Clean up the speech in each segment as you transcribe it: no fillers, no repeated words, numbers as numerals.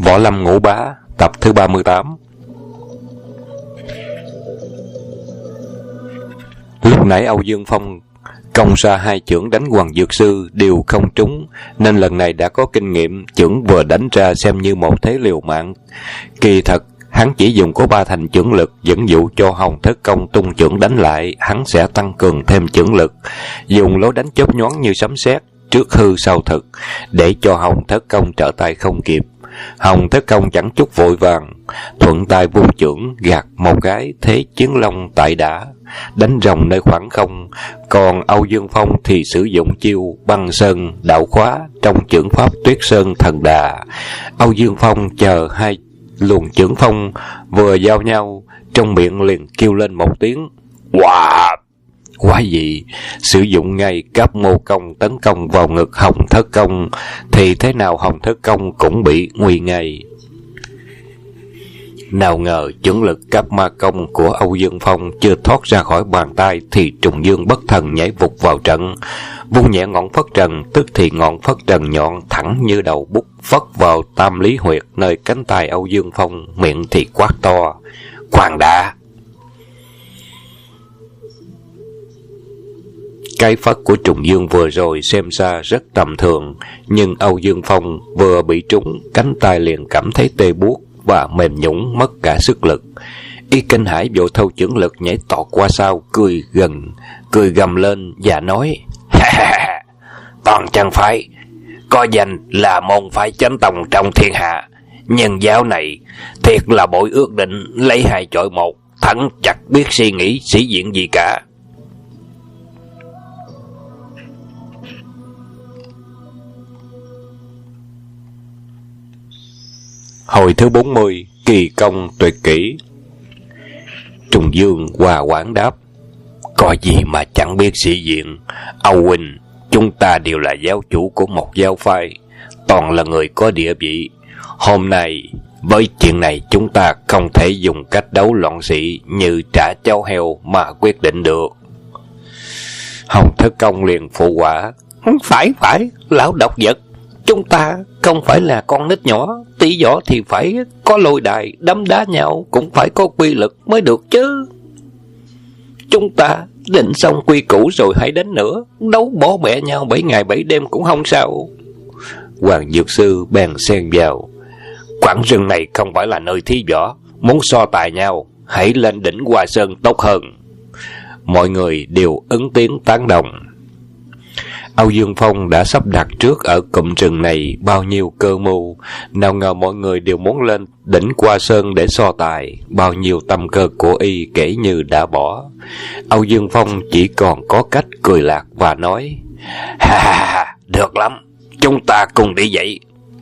Võ Lâm Ngũ Bá tập thứ 38. Lúc nãy Âu Dương Phong công ra hai chưởng đánh Hoàng Dược Sư đều không trúng, nên lần này đã có kinh nghiệm, chưởng vừa đánh ra xem như một thế liều mạng. Kỳ thật hắn chỉ dùng có 3 thành chưởng lực, dẫn dụ cho Hồng Thất Công tung chưởng đánh lại, hắn sẽ tăng cường thêm chưởng lực, dùng lối đánh chớp nhoáng như sấm sét, trước hư sau thực, để cho Hồng Thất Công trở tay không kịp. Hồng Thất Công chẳng chút vội vàng, thuận tay vung chưởng gạt một cái, thế chiến long tại đã, đánh rồng nơi khoảng không. Còn Âu Dương Phong thì sử dụng chiêu băng sơn đạo khóa trong chưởng pháp Tuyết Sơn Thần Đà. Âu Dương Phong chờ hai luồng chưởng phong vừa giao nhau, trong miệng liền kêu lên một tiếng wow. Quái gì, sử dụng ngay Cáp Mô Công tấn công vào ngực Hồng Thất Công, thì thế nào Hồng Thất Công cũng bị nguy ngay. Nào ngờ chưởng lực Cáp Ma Công của Âu Dương Phong chưa thoát ra khỏi bàn tay, thì Trùng Dương bất thần nhảy vụt vào trận, vung nhẹ ngọn phất trần, tức thì ngọn phất trần nhọn thẳng như đầu bút phất vào tam lý huyệt nơi cánh tay Âu Dương Phong, miệng thì quát to khoan đã. Cái phất của Trùng Dương vừa rồi xem ra rất tầm thường, nhưng Âu Dương Phong vừa bị trúng, cánh tay liền cảm thấy tê buốt và mềm nhũn, mất cả sức lực. Y kinh hãi vội thâu chưởng lực nhảy tọt qua sau, cười gầm lên và nói toàn chân phái có danh là môn phái chánh tông trong thiên hạ, nhưng giáo này thiệt là bội ước định lấy 2 chọi 1, thẳng chặt biết suy nghĩ sĩ diện gì cả. Hồi thứ 40, kỳ công tuyệt kỹ. Trùng Dương hòa quản đáp: có gì mà chẳng biết sĩ diện. Âu huynh, chúng ta đều là giáo chủ của một giáo phái, toàn là người có địa vị. Hôm nay với chuyện này chúng ta không thể dùng cách đấu loạn sĩ như trả cháu heo mà quyết định được. Hồng Thất Công liền phụ họa: phải, lão độc vật, chúng ta không phải là con nít nhỏ, tỷ võ thì phải có lôi đài, đấm đá nhau cũng phải có quy lực mới được chứ. Chúng ta định xong quy củ rồi hãy đánh nữa, đấu bỏ bẹ nhau 7 ngày 7 đêm cũng không sao. Hoàng Dược Sư bèn xen vào: quảng rừng này không phải là nơi thi võ, muốn so tài nhau hãy lên đỉnh Hoa Sơn tốt hơn. Mọi người đều ứng tiếng tán đồng. Âu Dương Phong đã sắp đặt trước ở cụm rừng này bao nhiêu cơ mưu, nào ngờ mọi người đều muốn lên đỉnh Hoa Sơn để so tài, bao nhiêu tâm cơ của y kể như đã bỏ. Âu Dương Phong chỉ còn có cách cười lạc và nói: ha, được lắm, chúng ta cùng đi vậy.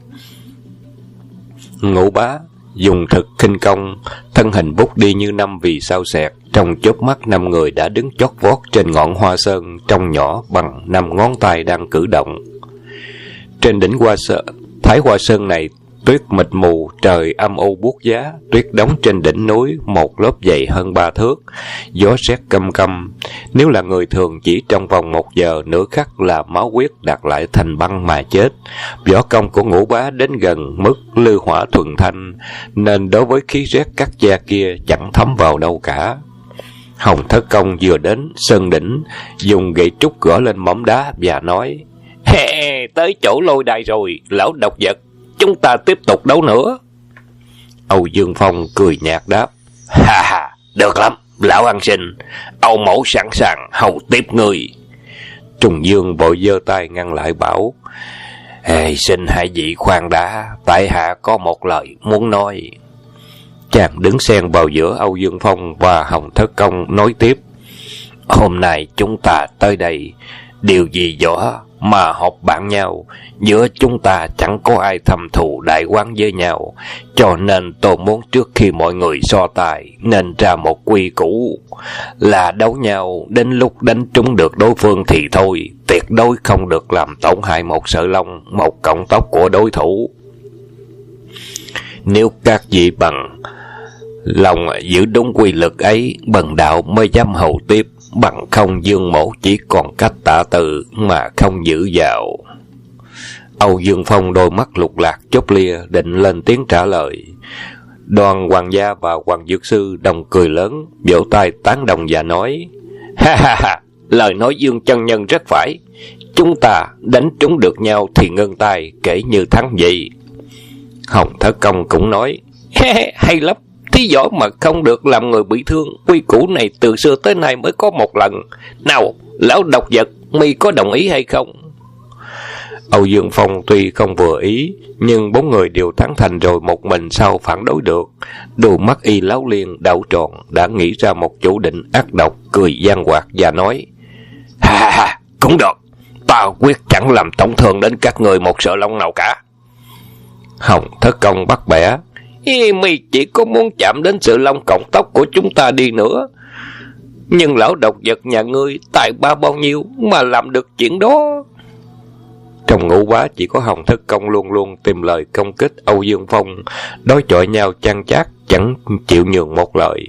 Ngũ Bá dùng thực khinh công, thân hình bút đi như 5 vì sao xẹt, trong chớp mắt 5 người đã đứng chót vót trên ngọn Hoa Sơn, trông nhỏ bằng 5 ngón tay đang cử động. Trên đỉnh Thái Hoa Sơn này, tuyết mịt mù, trời âm u buốt giá, tuyết đóng trên đỉnh núi một lớp dày hơn 3 thước, gió rét căm căm. Nếu là người thường chỉ trong vòng 1 giờ nửa khắc là máu huyết đặt lại thành băng mà chết. Võ công của Ngũ Bá đến gần mức lư hỏa thuần thanh, nên đối với khí rét cắt da kia chẳng thấm vào đâu cả. Hồng Thất Công vừa đến sơn đỉnh, dùng gậy trúc gõ lên mỏm đá và nói: tới chỗ lôi đài rồi, lão độc vật, chúng ta tiếp tục đấu nữa. Âu Dương Phong cười nhạt đáp: ha, được lắm, lão ăn sinh, Âu mẫu sẵn sàng hầu tiếp người. Trùng Dương vội giơ tay ngăn lại bảo: xin hai vị khoan đã, tại hạ có một lời muốn nói. Chàng đứng xen vào giữa Âu Dương Phong và Hồng Thất Công nói tiếp: hôm nay chúng ta tới đây, điều gì võ mà họp bạn nhau, giữa chúng ta chẳng có ai thầm thù đại oán với nhau, cho nên tôi muốn trước khi mọi người so tài nên ra một quy củ là đấu nhau đến lúc đánh trúng được đối phương thì thôi, tuyệt đối không được làm tổn hại một sợi lông, một cọng tóc của đối thủ. Nếu các vị bằng lòng giữ đúng quy lực ấy, bần đạo mới dám hầu tiếp, bằng không Dương mỗ chỉ còn cách tạ từ mà không giữ vào. Âu Dương Phong đôi mắt lục lạc chớp lia, định lên tiếng trả lời. Đoàn Hoàng gia và Hoàng Dược Sư đồng cười lớn, vỗ tay tán đồng và nói: Ha ha ha, lời nói Dương chân nhân rất phải. Chúng ta đánh trúng được nhau thì ngưng tay, kể như thắng vậy. Hồng Thất Công cũng nói: Hay lắm, thí võ mà không được làm người bị thương, quy củ này từ xưa tới nay mới có một lần. Nào, lão độc vật, mi có đồng ý hay không? Âu Dương Phong tuy không vừa ý, nhưng bốn người đều tán thành rồi, một mình sao phản đối được. Đôi mắt y láo liên đảo tròn, đã nghĩ ra một chủ định ác độc, cười gian hoạt và nói: Ha ha, cũng được, ta quyết chẳng làm tổn thương đến các người một sợi lông nào cả. Hồng Thất Công bắt bẻ: Mi chỉ có muốn chạm đến sự lông cọng tóc của chúng ta đi nữa, nhưng lão độc vật nhà ngươi tài ba bao nhiêu mà làm được chuyện đó? Trong Ngũ Bá chỉ có Hồng Thất Công luôn luôn tìm lời công kích Âu Dương Phong, đối chọi nhau chan chát, chẳng chịu nhường một lời.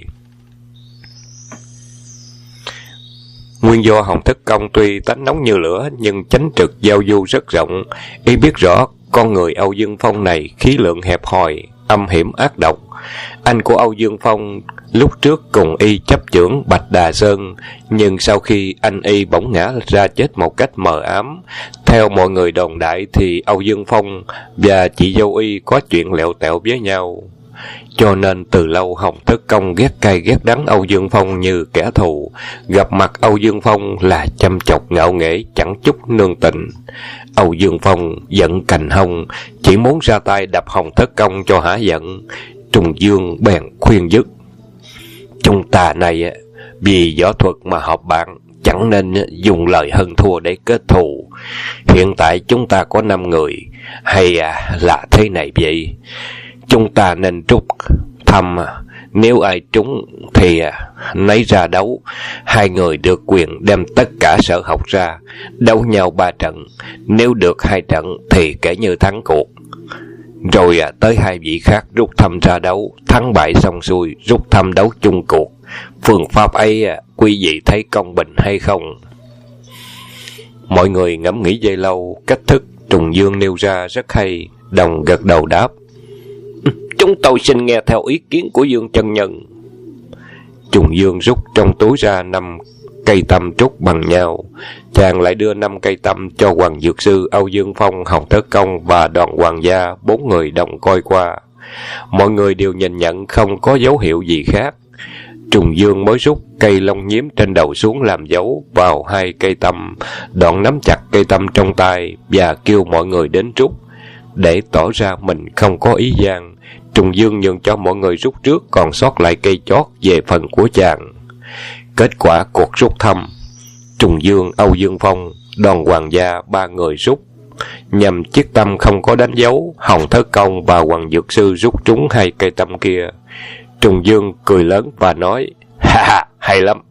Nguyên do Hồng Thất Công tuy tánh nóng như lửa, nhưng chánh trực giao du rất rộng. Y biết rõ con người Âu Dương Phong này khí lượng hẹp hòi, âm hiểm ác độc. Anh của Âu Dương Phong lúc trước cùng y chấp chưởng Bạch Đà Sơn, nhưng sau khi anh y bỗng ngã ra chết một cách mờ ám. Theo mọi người đồn đại thì Âu Dương Phong và chị dâu y có chuyện lẹo tẹo với nhau, cho nên từ lâu Hồng Thất Công ghét cay ghét đắng Âu Dương Phong như kẻ thù. Gặp mặt Âu Dương Phong là chăm chọc ngạo nghễ, chẳng chút nương tình. Âu Dương Phong giận cành hông, chỉ muốn ra tay đập Hồng Thất Công cho hả giận. Trùng Dương bèn khuyên dứt: Chúng ta này vì võ thuật mà họp bạn, chẳng nên dùng lời hơn thua để kết thù. Hiện tại chúng ta có 5 người, hay là thế này vậy? Chúng ta nên trút thăm, nếu ai trúng thì nấy ra đấu. 2 người được quyền đem tất cả sở học ra, đấu nhau 3 trận. Nếu được 2 trận thì kể như thắng cuộc. Rồi tới 2 vị khác rút thăm ra đấu, thắng bại xong xuôi rút thăm đấu chung cuộc. Phương pháp ấy quý vị thấy công bình hay không? Mọi người ngẫm nghĩ giây lâu, cách thức Trùng Dương nêu ra rất hay, đồng gật đầu đáp: Chúng tôi xin nghe theo ý kiến của Dương chân nhân. Trùng Dương rút trong túi ra 5 cây tăm trúc bằng nhau. Chàng lại đưa 5 cây tăm cho Hoàng Dược Sư, Âu Dương Phong, Hồng Thất Công và Đoàn Hoàng gia. 4 người đồng coi qua. Mọi người đều nhìn nhận không có dấu hiệu gì khác. Trùng Dương mới rút cây lông nhím trên đầu xuống làm dấu vào 2 cây tăm, đoạn nắm chặt cây tăm trong tay và kêu mọi người đến rút. Để tỏ ra mình không có ý gian, Trùng Dương nhường cho mọi người rút trước, còn sót lại cây chót về phần của chàng. Kết quả cuộc rút thăm: Trùng Dương, Âu Dương Phong, Đoàn Hoàng gia 3 người rút. Nhằm chiếc tăm không có đánh dấu, Hồng Thất Công và Hoàng Dược Sư rút trúng 2 cây tăm kia. Trùng Dương cười lớn và nói: Ha ha, hay lắm.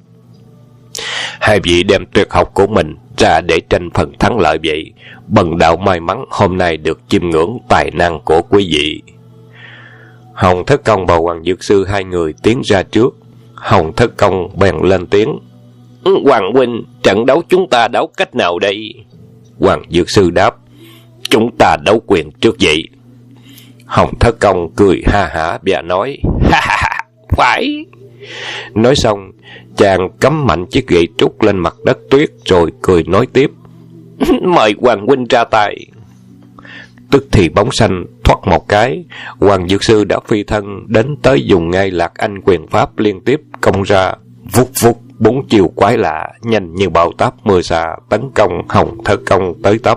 2 vị đem tuyệt học của mình ra để tranh phần thắng lợi vậy. Bần đạo may mắn hôm nay được chiêm ngưỡng tài năng của quý vị. Hồng Thất Công và Hoàng Dược Sư 2 người tiến ra trước. Hồng Thất Công bèn lên tiếng: Hoàng huynh, trận đấu chúng ta đấu cách nào đây? Hoàng Dược Sư đáp: Chúng ta đấu quyền trước vậy. Hồng Thất Công cười ha hả và nói: Ha ha ha, phải. Nói xong, chàng cắm mạnh chiếc gậy trúc lên mặt đất tuyết rồi cười nói tiếp: Mời Hoàng huynh ra tay. Tức thì bóng xanh thoát một cái, Hoàng Dược Sư đã phi thân đến tới, dùng ngay Lạc Anh quyền pháp liên tiếp công ra, vút vút 4 chiều quái lạ, nhanh như bão táp mưa xa, tấn công Hồng Thất Công tới tấp.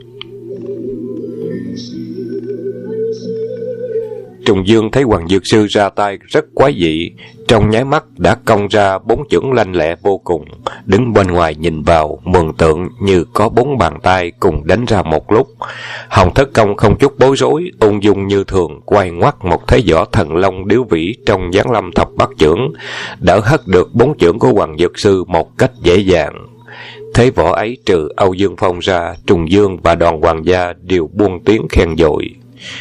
Trùng Dương thấy Hoàng Dược Sư ra tay rất quái dị, trong nháy mắt đã công ra 4 chưởng lanh lẹ vô cùng. Đứng bên ngoài nhìn vào, mường tượng như có 4 bàn tay cùng đánh ra một lúc. Hồng Thất Công không chút bối rối, ung dung như thường, quay ngoắt một thế võ thần long điếu vĩ trong giáng lâm thập bát chưởng, đỡ hất được 4 chưởng của Hoàng Dược Sư một cách dễ dàng. Thế võ ấy trừ Âu Dương Phong ra, Trùng Dương và Đoàn Hoàng gia đều buông tiếng khen dội.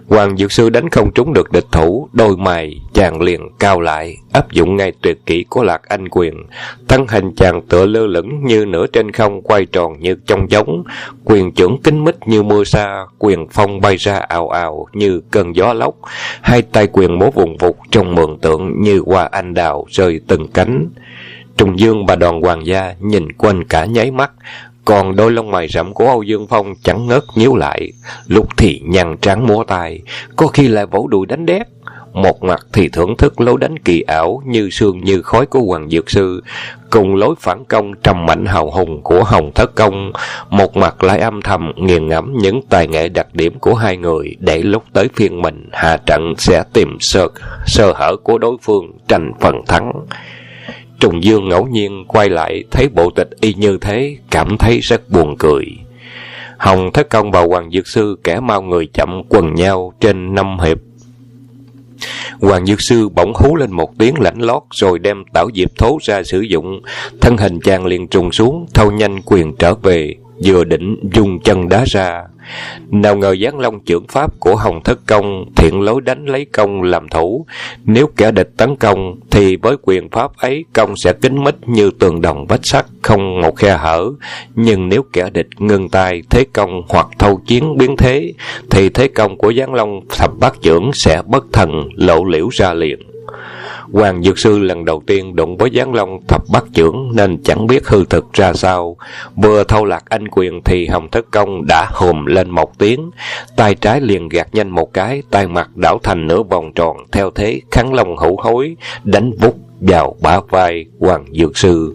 Hoàng Dược Sư đánh không trúng được địch thủ, đôi mày chàng liền cao lại, áp dụng ngay tuyệt kỹ của Lạc Anh quyền. Thân hình chàng tựa lơ lửng như nửa trên không, quay tròn như trong giống, quyền chưởng kín mít như mưa sa, quyền phong bay ra ào ào như cơn gió lốc, hai tay quyền múa vùng vụt trong mường tượng như hoa anh đào rơi từng cánh. Trùng Dương và đoàn hoàng gia nhìn quanh cả nháy mắt, còn đôi lông mày rậm của Âu Dương Phong chẳng ngớt nhíu lại, lúc thì nhăn trán múa tay, có khi lại vỗ đùi đánh đét, một mặt thì thưởng thức lối đánh kỳ ảo như sương như khói của Hoàng Dược Sư, cùng lối phản công trầm mạnh hào hùng của Hồng Thất Công, một mặt lại âm thầm nghiền ngẫm những tài nghệ đặc điểm của hai người, để lúc tới phiên mình hạ trận sẽ tìm sơ hở của đối phương, tranh phần thắng. Trùng Dương ngẫu nhiên quay lại thấy bộ tịch y như thế, cảm thấy rất buồn cười. Hồng Thất Công và Hoàng Dược Sư kẻ mau người chậm quần nhau trên 5 hiệp. Hoàng Dược Sư bỗng hú lên một tiếng lãnh lót, rồi đem Tảo Diệp Thố ra sử dụng. Thân hình chàng liền trùng xuống, thâu nhanh quyền trở về, vừa định dùng chân đá ra. Nào ngờ Giáng Long chưởng pháp của Hồng Thất Công thiện lối đánh lấy công làm thủ. Nếu kẻ địch tấn công thì với quyền pháp ấy, công sẽ kín mít như tường đồng vách sắt, không một khe hở. Nhưng nếu kẻ địch ngưng tay thế công hoặc thâu chiến biến thế, thì thế công của Giáng Long thập bát chưởng sẽ bất thần lộ liễu ra liền. Hoàng Dược Sư lần đầu tiên đụng với Giáng Long thập bát chưởng nên chẳng biết hư thực ra sao. Vừa thâu Lạc Anh quyền thì Hồng Thất Công đã hùm lên một tiếng, tay trái liền gạt nhanh một cái, tay mặt đảo thành nửa vòng tròn theo thế kháng long hữu hối, đánh vút vào bả vai Hoàng Dược Sư.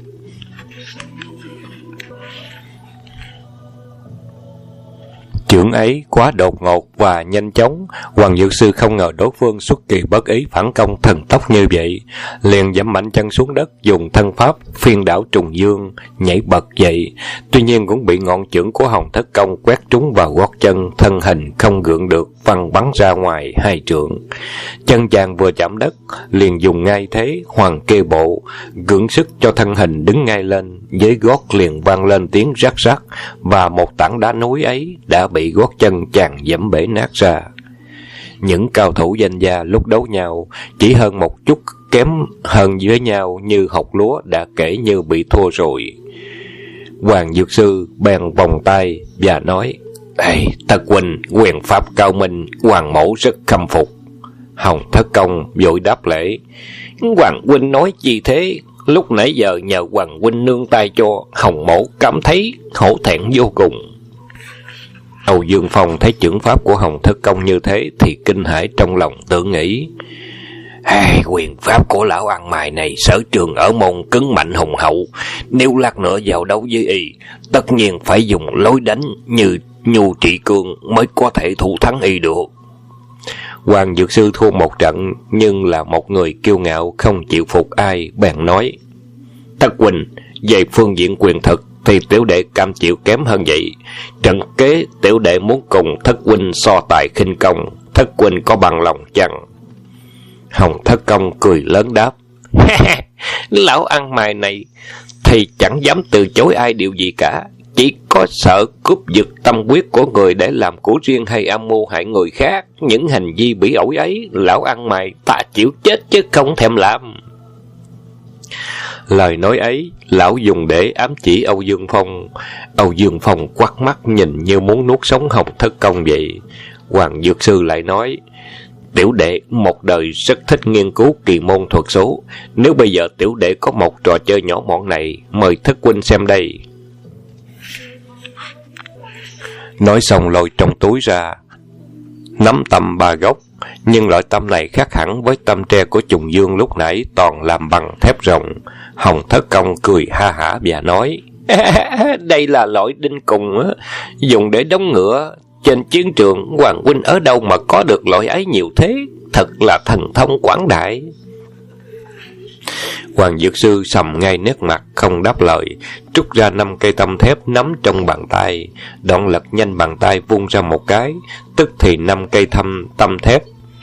Chưởng ấy quá đột ngột và nhanh chóng, Hoàng Dược Sư không ngờ đối phương xuất kỳ bất ý phản công thần tốc như vậy, liền giẫm mạnh chân xuống đất, dùng thân pháp phiên đảo Trùng Dương nhảy bật dậy. Tuy nhiên cũng bị ngọn chưởng của Hồng Thất Công quét trúng vào gót chân, thân hình không gượng được, văng bắn ra ngoài 2 trượng. Chân chàng vừa chạm đất, liền dùng ngay thế Hoàng Kê Bộ, gượng sức cho thân hình đứng ngay lên, dưới gót liền vang lên tiếng rắc rắc, và một tảng đá núi ấy đã bị gót chân chàng giẫm bể nát ra. Những cao thủ danh gia lúc đấu nhau chỉ hơn một chút kém hơn với nhau như hột lúa đã kể như bị thua rồi. Hoàng Dược Sư bèn vòng tay và nói: "Ê, Thất huynh quyền pháp cao minh, Hoàng mẫu rất khâm phục." Hồng Thất Công vội đáp lễ: "Hoàng huynh nói gì thế? Lúc nãy giờ nhờ Hoàng huynh nương tay cho, Hồng mẫu cảm thấy hổ thẹn vô cùng." Âu Dương Phong thấy chưởng pháp của Hồng Thất Công như thế thì kinh hãi trong lòng, tự nghĩ: quyền pháp của lão ăn mày này sở trường ở môn cứng mạnh hùng hậu, nếu lát nữa vào đấu với y, tất nhiên phải dùng lối đánh như nhu trị cương mới có thể thủ thắng y được. Hoàng Dược Sư thua một trận, nhưng là một người kiêu ngạo không chịu phục ai, bèn nói: "Thất huynh, về phương diện quyền thực thì tiểu đệ cam chịu kém hơn vậy. Trận kế tiểu đệ muốn cùng Thất huynh so tài khinh công, Thất huynh có bằng lòng chăng?" Hồng Thất Công cười lớn đáp: "Lão ăn mày này thì chẳng dám từ chối ai điều gì cả, chỉ có sợ cướp giật tâm quyết của người để làm của riêng hay âm mưu hại người khác. Những hành vi bỉ ổi ấy, lão ăn mày ta chịu chết chứ không thèm làm." Lời nói ấy lão dùng để ám chỉ Âu Dương Phong. Âu Dương Phong quắt mắt nhìn như muốn nuốt sống Hồng Thất Công vậy. Hoàng Dược Sư lại nói: "Tiểu đệ một đời rất thích nghiên cứu kỳ môn thuật số, nếu bây giờ tiểu đệ có một trò chơi nhỏ mọn này, mời Thất huynh xem đây." Nói xong lôi trong túi ra nắm tăm 3 gốc, nhưng loại tăm này khác hẳn với tăm tre của Trùng Dương lúc nãy, toàn làm bằng thép rồng. Hồng Thất Công cười ha hả và nói: "Đây là loại đinh cùng dùng để đóng ngựa. Trên chiến trường, Hoàng huynh ở đâu mà có được loại ấy nhiều thế? Thật là thần thông quảng đại." Hoàng Dược Sư sầm ngay nét mặt, không đáp lời, trút ra 5 cây tăm thép nắm trong bàn tay, đoạn lật nhanh bàn tay vung ra một cái, tức thì 5 cây tăm thép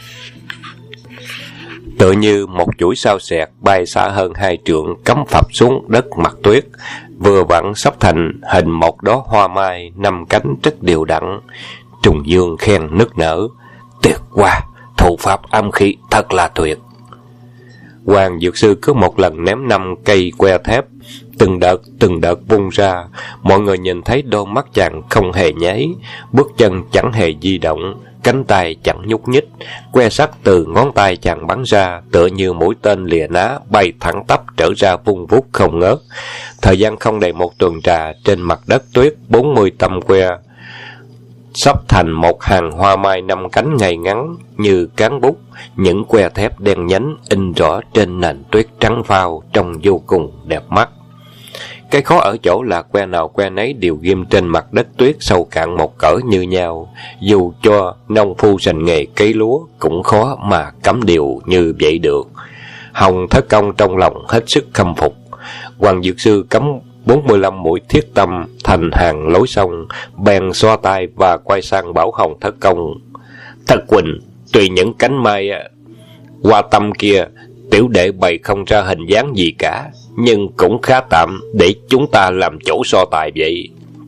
tựa như một chuỗi sao xẹt bay xa hơn 2 trượng, cắm phập xuống đất mặt tuyết, vừa vặn sắp thành hình một đóa hoa mai 5 cánh rất đều đặn. Trùng Dương khen nức nở: Tuyệt quá, thủ pháp âm khí thật là tuyệt. Hoàng dược sư cứ một lần ném 5 cây que thép, từng đợt vung ra. Mọi người nhìn thấy đôi mắt chàng không hề nháy, bước chân chẳng hề di động, cánh tay chẳng nhúc nhích. Que sắt từ ngón tay chàng bắn ra, tựa như mũi tên lìa ná, bay thẳng tắp trở ra vung vút không ngớt. Thời gian không đầy một tuần trà, trên mặt đất tuyết 40 tầm que sắp thành một hàng hoa mai 5 cánh ngay ngắn như cán bút. Những que thép đen nhánh in rõ trên nền tuyết trắng phao, trông vô cùng đẹp mắt. Cái khó ở chỗ là que nào que nấy đều ghim trên mặt đất tuyết sâu cạn một cỡ như nhau. Dù cho nông phu rành nghề cấy lúa cũng khó mà cắm điều như vậy được. Hồng Thất Công trong lòng hết sức khâm phục. Hoàng dược sư cắm 45 mũi thiết tâm thành hàng lối xong, bèn xoa tay và quay sang bảo Hồng Thất Công: Thất Quỳnh, tuy những cánh mai hoa tâm kia tiểu đệ bày không ra hình dáng gì cả, nhưng cũng khá tạm, để chúng ta làm chỗ so tài vậy.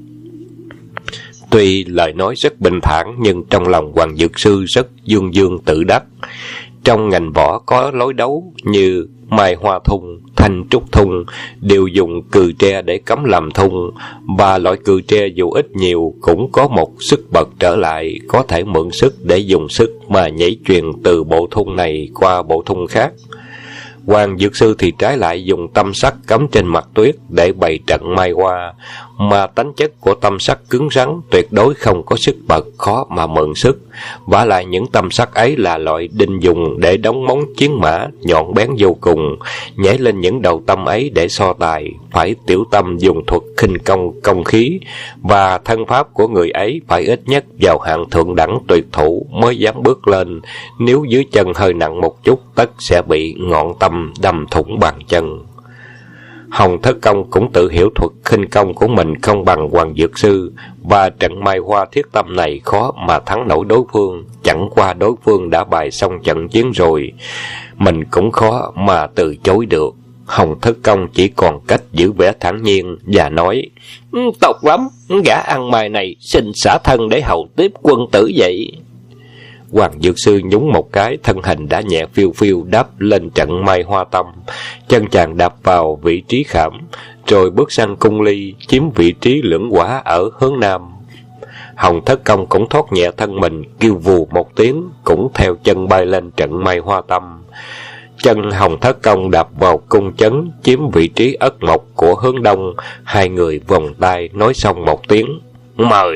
Tuy lời nói rất bình thản, nhưng trong lòng Hoàng dược sư rất dương dương tự đắc. Trong ngành võ có lối đấu như mai hoa thung, thanh trúc thung đều dùng cừ tre để cắm làm thung, và loại cừ tre dù ít nhiều cũng có một sức bật trở lại, có thể mượn sức để dùng sức mà nhảy chuyền từ bộ thung này qua bộ thung khác. Hoàng dược sư thì trái lại dùng tâm sắt cắm trên mặt tuyết để bày trận mai hoa, mà tánh chất của tâm sắt cứng rắn, tuyệt đối không có sức bật, khó mà mượn sức. Vả lại những tâm sắt ấy là loại đinh dùng để đóng móng chiến mã, nhọn bén vô cùng. Nhảy lên những đầu tâm ấy để so tài, phải tiểu tâm dùng thuật khinh công công khí, và thân pháp của người ấy phải ít nhất vào hạng thượng đẳng tuyệt thủ mới dám bước lên. Nếu dưới chân hơi nặng một chút, tất sẽ bị ngọn tâm đâm thủng bàn chân. Hồng Thất Công cũng tự hiểu thuật khinh công của mình không bằng Hoàng dược sư, và trận mai hoa thiết tâm này khó mà thắng nổi đối phương. Chẳng qua đối phương đã bài xong trận chiến rồi, mình cũng khó mà từ chối được. Hồng Thất Công chỉ còn cách giữ vẻ thản nhiên và nói: Tộc lắm, gã ăn mày này xin xả thân để hầu tiếp quân tử vậy. Hoàng dược sư nhún một cái, thân hình đã nhẹ phiêu phiêu đáp lên trận mai hoa tâm. Chân chàng đạp vào vị trí khảm, rồi bước sang cung ly, chiếm vị trí lưỡng quả ở hướng nam. Hồng Thất Công cũng thoát nhẹ thân mình, kêu vù một tiếng, cũng theo chân bay lên trận mai hoa tâm. Chân Hồng Thất Công đạp vào cung chấn, chiếm vị trí ất mộc của hướng đông. Hai người vòng tay nói xong một tiếng: Mời.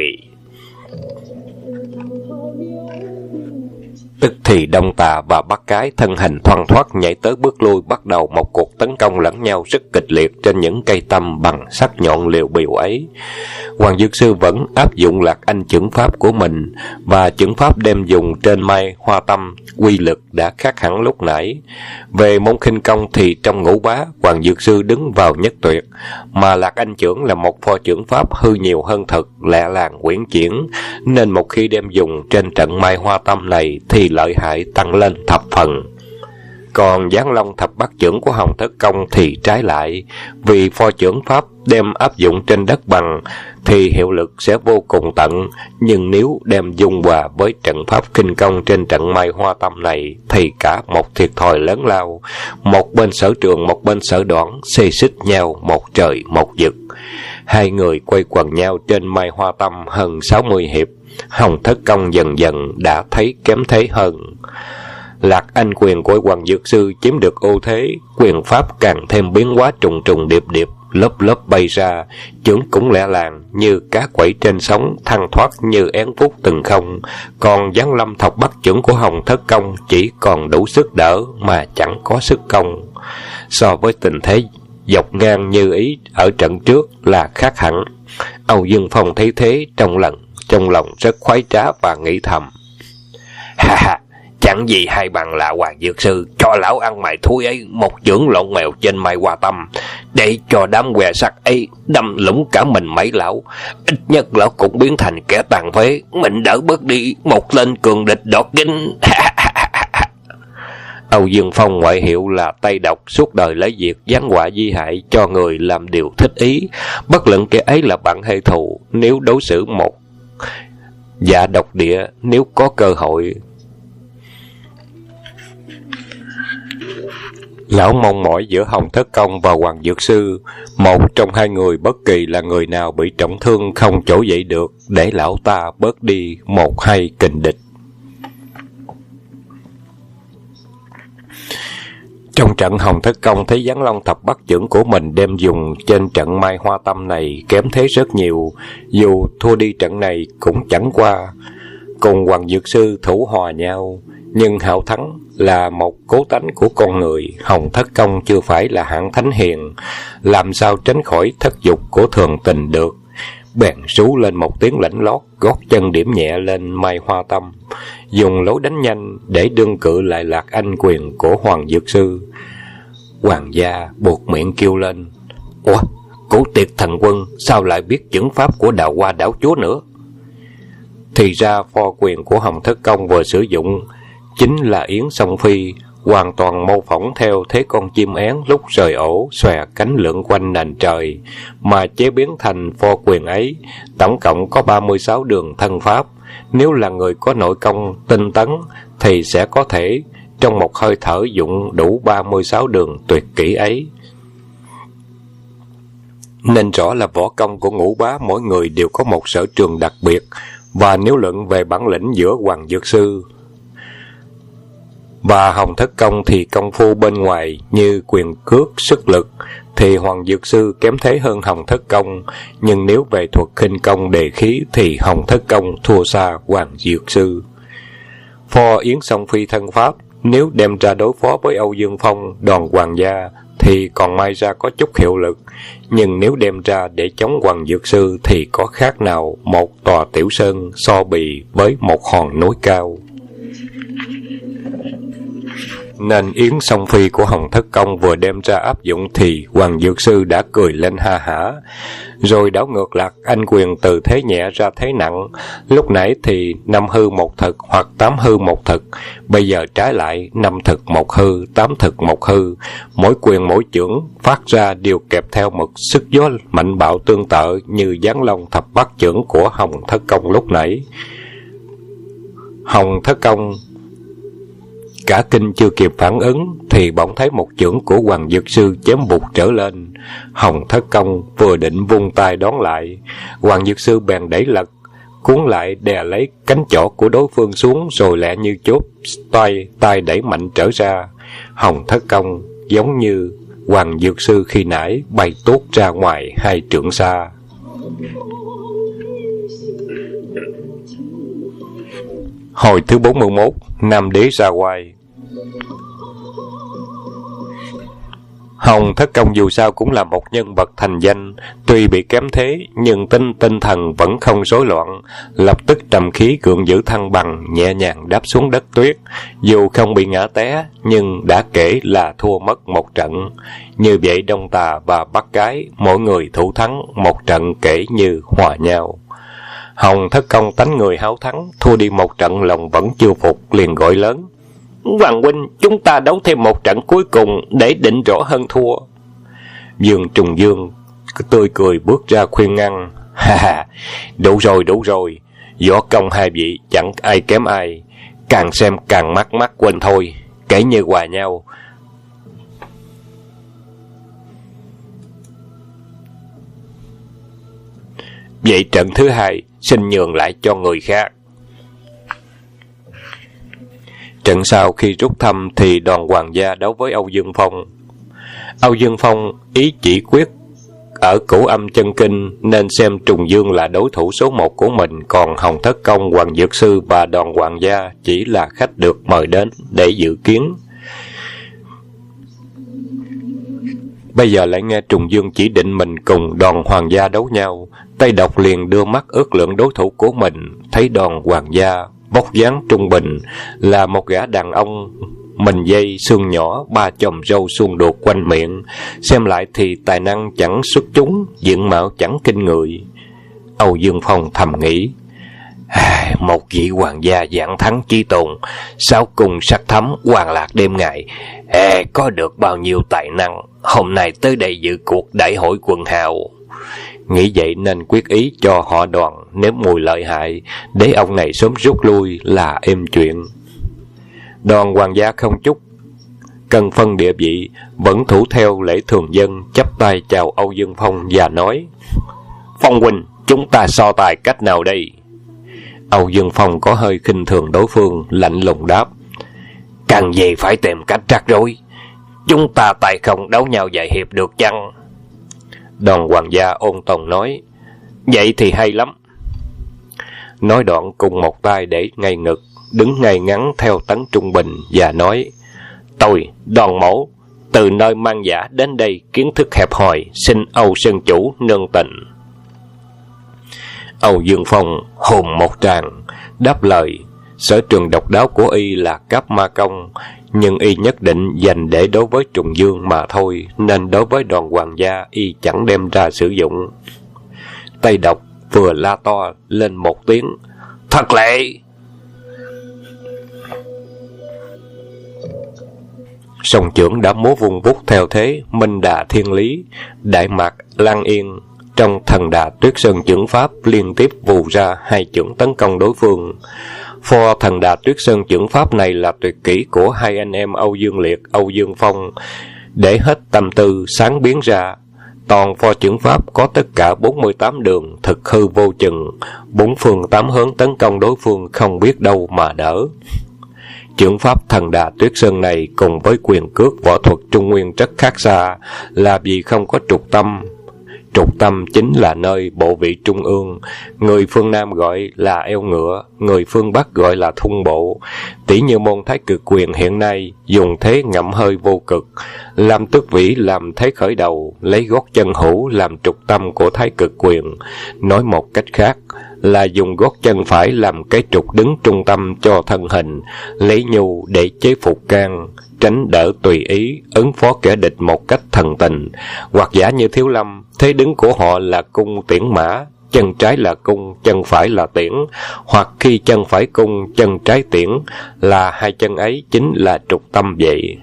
Tức thì Đông Tà và Bắc Cái thân hình thoăn thoắt nhảy tới bước lui, bắt đầu một cuộc tấn công lẫn nhau rất kịch liệt trên những cây tăm bằng sắc nhọn liều bìu ấy. Hoàng dược sư vẫn áp dụng Lạc Anh chưởng pháp của mình, và chưởng pháp đem dùng trên mai hoa tâm quy lực đã khác hẳn lúc nãy. Về môn khinh công thì trong Ngũ Bá, Hoàng dược sư đứng vào nhất tuyệt, mà Lạc Anh chưởng là một pho chưởng pháp hư nhiều hơn thực, lẹ làng quyển chuyển, nên một khi đem dùng trên trận mai hoa tâm này thì lợi hại tăng lên thập phần. Còn Giáng Long thập bát chưởng của Hồng Thất Công thì trái lại, vì pho chưởng pháp đem áp dụng trên đất bằng thì hiệu lực sẽ vô cùng tận, nhưng nếu đem dung hòa với trận pháp kinh công trên trận mai hoa tâm này thì cả một thiệt thòi lớn lao. Một bên sở trường, một bên sở đoản, xê xích nhau một trời một vực. Hai người quay quần nhau trên mai hoa tâm hơn 60 hiệp. Hồng Thất Công dần dần đã thấy kém thế hơn. Lạc Anh quyền của Hoàng dược sư chiếm được ưu thế, quyền pháp càng thêm biến hóa trùng trùng điệp điệp, lớp lớp bay ra, chưởng cũng lẹ làng như cá quẩy trên sóng, thăng thoát như én phút từng không. Còn Giáng Lâm thập bát chưởng của Hồng Thất Công chỉ còn đủ sức đỡ mà chẳng có sức công. So với tình thế dọc ngang như ý ở trận trước là khác hẳn. Âu Dương Phong thấy thế, trong lòng rất khoái trá và nghĩ thầm: Ha ha, chẳng gì hay bằng là Hoàng dược sư cho lão ăn mày thúi ấy một chưởng lộn mèo trên mai hoa tâm, để cho đám què sắt ấy đâm lũng cả mình mấy lão. Ít nhất lão cũng biến thành kẻ tàn phế, mình đỡ bớt đi một tên cường địch đọt kính. Âu Dương Phong ngoại hiệu là Tây Độc, suốt đời lấy việc giáng họa di hại cho người làm điều thích ý, bất luận kẻ ấy là bạn hay thù. Nếu đối xử một dạ độc địa, nếu có cơ hội Lão mong mỏi giữa Hồng Thất Công và Hoàng Dược Sư, một trong hai người bất kỳ là người nào bị trọng thương không trỗi dậy được, để lão ta bớt đi một hai kình địch. Trong trận, Hồng Thất Công thấy Giáng Long Thập Bắt Chưởng của mình đem dùng trên trận Mai Hoa Tâm này kém thế rất nhiều, dù thua đi trận này cũng chẳng qua. Cùng Hoàng Dược Sư thủ hòa nhau, nhưng hảo thắng là một cố tánh của con người. Hồng Thất Công chưa phải là hạng thánh hiền, làm sao tránh khỏi thất dục của thường tình được. Bèn rú lên một tiếng lạnh lót, gót chân điểm nhẹ lên Mai Hoa Tâm, dùng lối đánh nhanh để đương cự lại lạc anh quyền của Hoàng Dược Sư. Hoàng gia buộc miệng kêu lên: "Ủa, Cổ Tiệt thần quân sao lại biết chưởng pháp của Đào Hoa đảo chúa nữa?" Thì ra pho quyền của Hồng Thất Công vừa sử dụng chính là Yến Song Phi, hoàn toàn mô phỏng theo thế con chim én lúc rời ổ xòe cánh lượn quanh nền trời, mà chế biến thành pho quyền ấy. Tổng cộng có 36 đường thân pháp. Nếu là người có nội công tinh tấn thì sẽ có thể trong một hơi thở dụng đủ 36 đường tuyệt kỹ ấy. Nên rõ là võ công của Ngũ Bá mỗi người đều có một sở trường đặc biệt. Và nếu luận về bản lĩnh giữa Hoàng Dược Sư và Hồng Thất Công thì công phu bên ngoài như quyền cước, sức lực thì Hoàng Dược Sư kém thế hơn Hồng Thất Công, nhưng nếu về thuật khinh công đề khí thì Hồng Thất Công thua xa Hoàng Dược Sư. Pho Yến Song Phi thân pháp nếu đem ra đối phó với Âu Dương Phong, Đoàn Hoàng gia thì còn may ra có chút hiệu lực, nhưng nếu đem ra để chống Hoàng Dược Sư thì có khác nào một tòa tiểu sơn so bì với một hòn núi cao. Nên Yến Song Phi của Hồng Thất Công vừa đem ra áp dụng thì Hoàng Dược Sư đã cười lên ha hả, rồi đảo ngược lạc anh quyền từ thế nhẹ ra thế nặng. Lúc nãy thì 5 hư 1 thực hoặc 8 hư 1 thực, bây giờ trái lại 5 thực 1 hư, 8 thực 1 hư. Mỗi quyền mỗi chưởng phát ra đều kèm theo một sức gió mạnh bạo tương tự như Giáng Long Thập Bắt Chưởng của Hồng Thất Công lúc nãy. Hồng Thất Công cả kinh chưa kịp phản ứng thì bỗng thấy một chưởng của Hoàng Dược Sư chém vụt trở lên. Hồng Thất Công vừa định vung tay đón lại, Hoàng Dược Sư bèn đẩy lật, cuốn lại đè lấy cánh chỏ của đối phương xuống, rồi lẹ như chốt tay đẩy mạnh trở ra. Hồng Thất Công giống như Hoàng Dược Sư khi nãy bay tuốt ra ngoài 2 trượng xa. Hồi thứ 41, Nam Đế ra oai. Hồng Thất Công dù sao cũng là một nhân vật thành danh, tuy bị kém thế nhưng tinh thần vẫn không rối loạn, lập tức trầm khí gượng giữ thăng bằng, nhẹ nhàng đáp xuống đất tuyết. Dù không bị ngã té nhưng đã kể là thua mất một trận. Như vậy Đông Tà và Bắc Cái mỗi người thủ thắng một trận kể như hòa nhau. Hồng Thất Công tánh người háo thắng, thua đi một trận lòng vẫn chưa phục, liền gọi lớn: "Hoàng huynh, chúng ta đấu thêm một trận cuối cùng để định rõ hơn thua." Dương Trùng Dương tươi cười bước ra khuyên ngăn: "Ha, đủ rồi, võ công hai vị chẳng ai kém ai, càng xem càng mắc quên thôi, kể như hòa nhau. Vậy trận thứ hai xin nhường lại cho người khác." Trận sau khi rút thăm thì Đoàn Hoàng gia đấu với Âu Dương Phong. Âu Dương Phong ý chỉ quyết ở Cửu Âm Chân Kinh nên xem Trùng Dương là đối thủ số 1 của mình, còn Hồng Thất Công, Hoàng Dược Sư và Đoàn Hoàng gia chỉ là khách được mời đến để dự kiến. Bây giờ lại nghe Trùng Dương chỉ định mình cùng Đoàn Hoàng gia đấu nhau, Tây Độc liền đưa mắt ước lượng đối thủ của mình, thấy Đoàn Hoàng gia vóc dáng trung bình, là một gã đàn ông mình dây xương nhỏ, 3 chòm râu suông đuột quanh miệng, xem lại thì tài năng chẳng xuất chúng, diện mạo chẳng kinh người. Âu Dương Phong thầm nghĩ: một vị hoàng gia dạng thắng chí tôn, sáu cùng sắc thắm, hoàng lạc đêm ngày, có được bao nhiêu tài năng, hôm nay tới đây dự cuộc đại hội quần hào. Nghĩ vậy nên quyết ý cho họ Đoàn nếm mùi lợi hại, để ông này sớm rút lui là êm chuyện. Đoàn hoàng gia không chút cần phân địa vị, vẫn thủ theo lễ thường dân, chắp tay chào Âu Dương Phong và nói: Phong huynh, chúng ta so tài cách nào đây? Âu Dương Phong có hơi khinh thường đối phương, lạnh lùng đáp: Cần gì phải tìm cách rắc rối, chúng ta tay không đấu nhau vài hiệp được chăng? Đoàn hoàng gia ôn tồn nói: Vậy thì hay lắm. Nói đoạn cùng một tay để ngay ngực, đứng ngay ngắn theo tấn trung bình và nói: Tôi, Đoàn mẫu, từ nơi mang giả đến đây kiến thức hẹp hòi, xin Âu Sơn chủ nương tình. Âu Dương Phong hùng một tràng, đáp lời: Sở trường độc đáo của y là Cáp Ma Công, nhưng y nhất định dành để đối với Trùng Dương mà thôi, nên đối với Đoàn hoàng gia y chẳng đem ra sử dụng. Tây Độc vừa la to lên một tiếng: Thật lệ! Song chưởng đã múa vung vút theo thế Minh Đà Thiên Lý, Đại Mạc Lan Yên. Trong Thần Đà Tuyết Sơn chưởng pháp liên tiếp vù ra hai chưởng tấn công đối phương. Pho Thần Đà Tuyết Sơn chưởng pháp này là tuyệt kỹ của hai anh em Âu Dương Liệt, Âu Dương Phong, để hết tâm tư sáng biến ra. Toàn pho chưởng pháp có tất cả 48 đường, thực hư vô chừng, bốn phương tám hướng tấn công đối phương không biết đâu mà đỡ. Chưởng pháp Thần Đà Tuyết Sơn này cùng với quyền cước võ thuật Trung Nguyên rất khác xa, là vì không có trục tâm. Trục tâm chính là nơi bộ vị trung ương, người phương Nam gọi là eo ngựa, người phương Bắc gọi là thung bộ. Tỉ như môn Thái Cực Quyền hiện nay dùng thế ngậm hơi vô cực, làm tước vĩ làm thế khởi đầu, lấy gót chân hữu làm trục tâm của Thái Cực Quyền. Nói một cách khác là dùng gót chân phải làm cái trục đứng trung tâm cho thân hình, lấy nhu để chế phục can, tránh đỡ tùy ý, ứng phó kẻ địch một cách thần tình. Hoặc giả như Thiếu Lâm, thế đứng của họ là cung tiễn mã, chân trái là cung, chân phải là tiễn, hoặc khi chân phải cung, chân trái tiễn, là hai chân ấy chính là trục tâm vậy.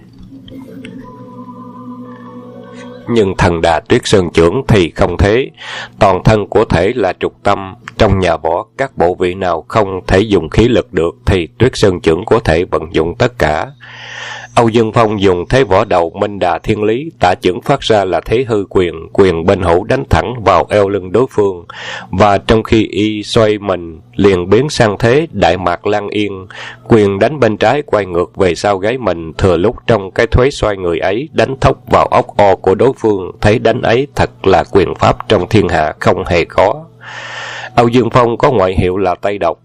Nhưng Thần Đà Tuyết Sơn chưởng thì không thế, toàn thân của thể là trục tâm. Trong nhà võ, các bộ vị nào không thể dùng khí lực được thì Tuyết Sơn chưởng có thể vận dụng tất cả. Âu Dương Phong dùng thế võ đầu Minh Đà Thiên Lý, tả chưởng phát ra là thế hư quyền, quyền bên hữu đánh thẳng vào eo lưng đối phương, và trong khi y xoay mình liền biến sang thế Đại Mạc Lan Yên, quyền đánh bên trái quay ngược về sau gáy mình, thừa lúc trong cái thuế xoay người ấy đánh thốc vào ốc o của đối phương. Thế đánh ấy thật là quyền pháp trong thiên hạ không hề khó. Âu Dương Phong có ngoại hiệu là Tây Độc,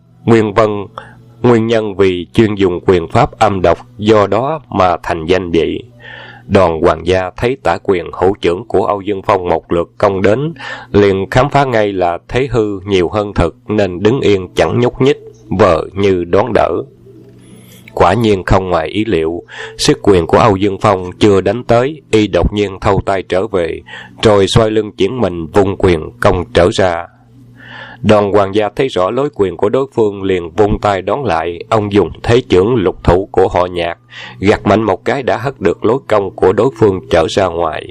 nguyên nhân vì chuyên dùng quyền pháp âm độc, do đó mà thành danh vậy. Đoàn hoàng gia thấy tả quyền hữu chưởng của Âu Dương Phong một lượt công đến, liền khám phá ngay là thế hư nhiều hơn thực, nên đứng yên chẳng nhúc nhích, vờ như đón đỡ. Quả nhiên không ngoài ý liệu, sức quyền của Âu Dương Phong chưa đánh tới, y đột nhiên thâu tay trở về, rồi xoay lưng chuyển mình vung quyền công trở ra. Đoàn hoàng gia thấy rõ lối quyền của đối phương liền vung tay đón lại. Ông dùng thế chưởng lục thủ của họ Nhạc, gạt mạnh một cái đã hất được lối công của đối phương trở ra ngoài.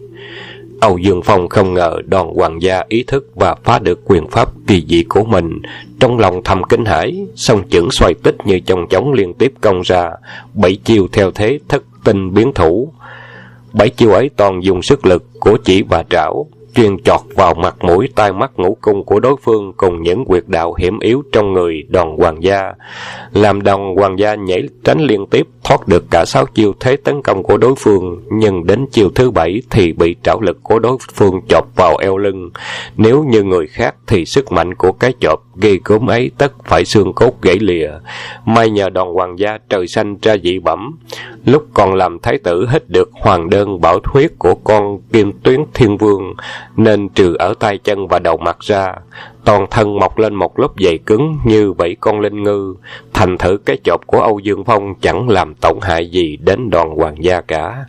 Âu Dương Phong không ngờ đoàn hoàng gia ý thức và phá được quyền pháp kỳ dị của mình, trong lòng thầm kinh hãi, song chưởng xoay tích như chong chóng liên tiếp công ra, 7 chiêu theo thế thất tinh biến thủ. 7 chiêu ấy toàn dùng sức lực của chỉ và trảo, chuyên chọt vào mặt mũi tai mắt ngũ cung của đối phương cùng những huyệt đạo hiểm yếu trong người đoàn hoàng gia, làm đoàn hoàng gia nhảy tránh liên tiếp, thoát được cả 6 chiêu thế tấn công của đối phương. Nhưng đến chiêu thứ 7 thì bị trảo lực của đối phương chộp vào eo lưng. Nếu như người khác thì sức mạnh của cái chộp ghê gớm ấy tất phải xương cốt gãy lìa. May nhờ đoàn hoàng gia trời xanh ra dị bẩm, lúc còn làm thái tử hít được hoàng đơn bảo huyết của con Kim Tuyến Thiên Vương, nên trừ ở tay chân và đầu mặt ra, toàn thân mọc lên một lớp dày cứng như vảy con linh ngư. Thành thử cái chộp của Âu Dương Phong chẳng làm tổn hại gì đến đoàn hoàng gia cả.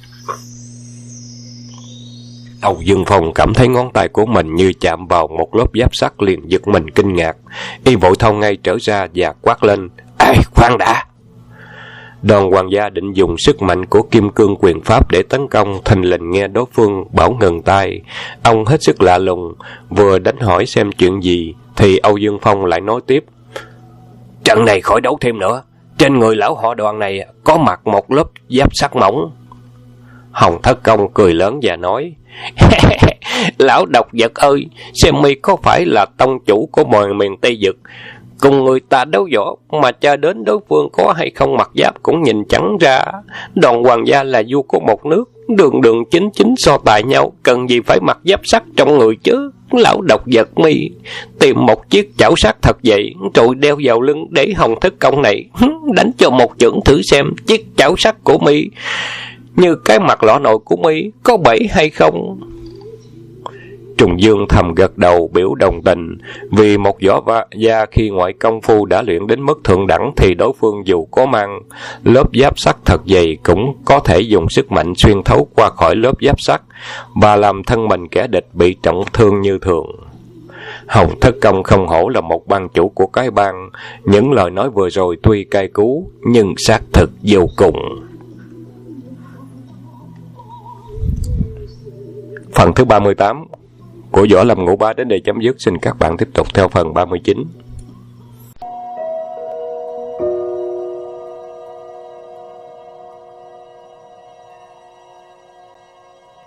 Âu Dương Phong cảm thấy ngón tay của mình như chạm vào một lớp giáp sắt, liền giật mình kinh ngạc. Y vội thau ngay trở ra và quát lên: "Ê, khoan đã!" Đoàn hoàng gia định dùng sức mạnh của kim cương quyền pháp để tấn công, thình lình nghe đối phương bảo ngừng tay. Ông hết sức lạ lùng, vừa đánh hỏi xem chuyện gì thì Âu Dương Phong lại nói tiếp: "Trận này khỏi đấu thêm nữa, Trên người lão họ Đoàn này có mặc một lớp giáp sắt mỏng. Hồng Thất Công cười lớn và nói: Lão độc vật ơi, xem mi có phải là tông chủ của mọi miền Tây Vực, cùng người ta đấu võ mà cho đến đối phương có hay không mặc giáp cũng nhìn chẳng ra. Đoàn hoàng gia là vua của một nước, đường đường chính chính so tài nhau, cần gì phải mặc giáp sắt trong người chứ. Lão độc vật mi tìm một chiếc chảo sắt thật vậy, rồi đeo vào lưng để Hồng Thất Công này đánh cho một chưởng thử xem chiếc chảo sắt của mi như cái mặt lọ nồi của mi có bẫy hay không. Trùng Dương thầm gật đầu biểu đồng tình, vì một võ gia khi ngoại công phu đã luyện đến mức thượng đẳng thì đối phương dù có mang lớp giáp sắt thật dày cũng có thể dùng sức mạnh xuyên thấu qua khỏi lớp giáp sắt và làm thân mình kẻ địch bị trọng thương như thường. Hồng Thất Công không hổ là một ban chủ của cái bang, những lời nói vừa rồi tuy cay cú nhưng xác thực vô cùng. Phần thứ 38 của Võ Lâm Ngũ Bá đến đây chấm dứt. Xin các bạn tiếp tục theo phần 39.